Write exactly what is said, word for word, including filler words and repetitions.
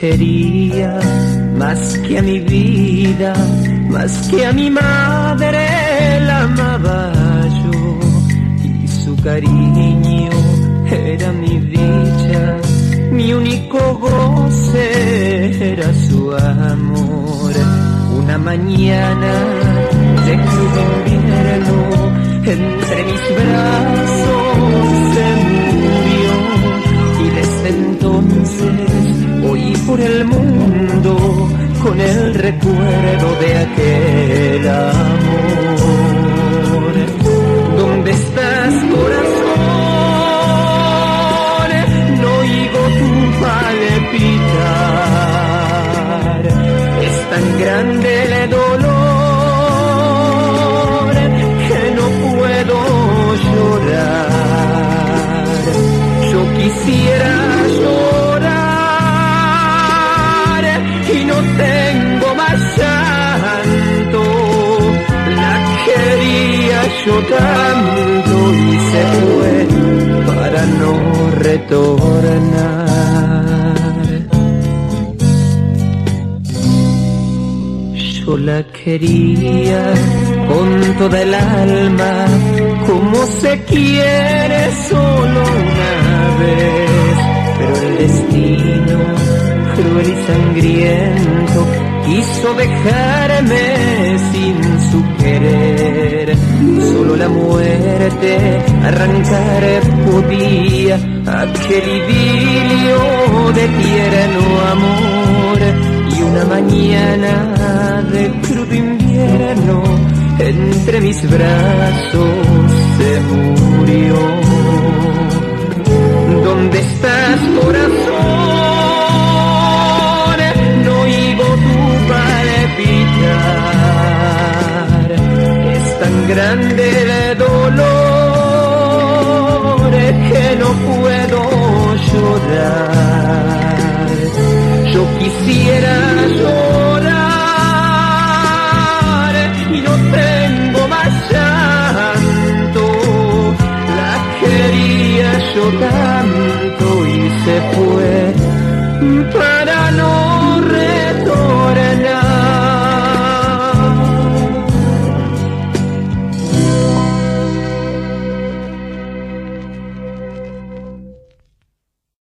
quería más que a mi vida, más que a mi madre, la amaba yo, y su cariño era mi dicha, mi único goce era su amor. Una mañana de crudo invierno, entre mis brazos se murió, y desde entonces voy por el mundo con el recuerdo de aquel amor. ¿Dónde estás, corazón? No oigo tu palpitar. Es tan grande el dolor que no puedo llorar. Yo quisiera llorar y no tengo más llanto. La quería yo tanto y se fue para no retornar. Yo la quería con toda el alma, como se quiere solo una vez, pero el destino cruel y sangriento quiso dejarme sin su querer. Solo la muerte arrancar podía aquel idilio de tierno amor. Y una mañana de crudo invierno, entre mis brazos se murió. ¿Dónde estás, corazón? No oigo tu palpitar. Es tan grande el dolor que no puedo llorar. Yo quisiera llorar y no tengo más llanto. La quería yo tanto y se fue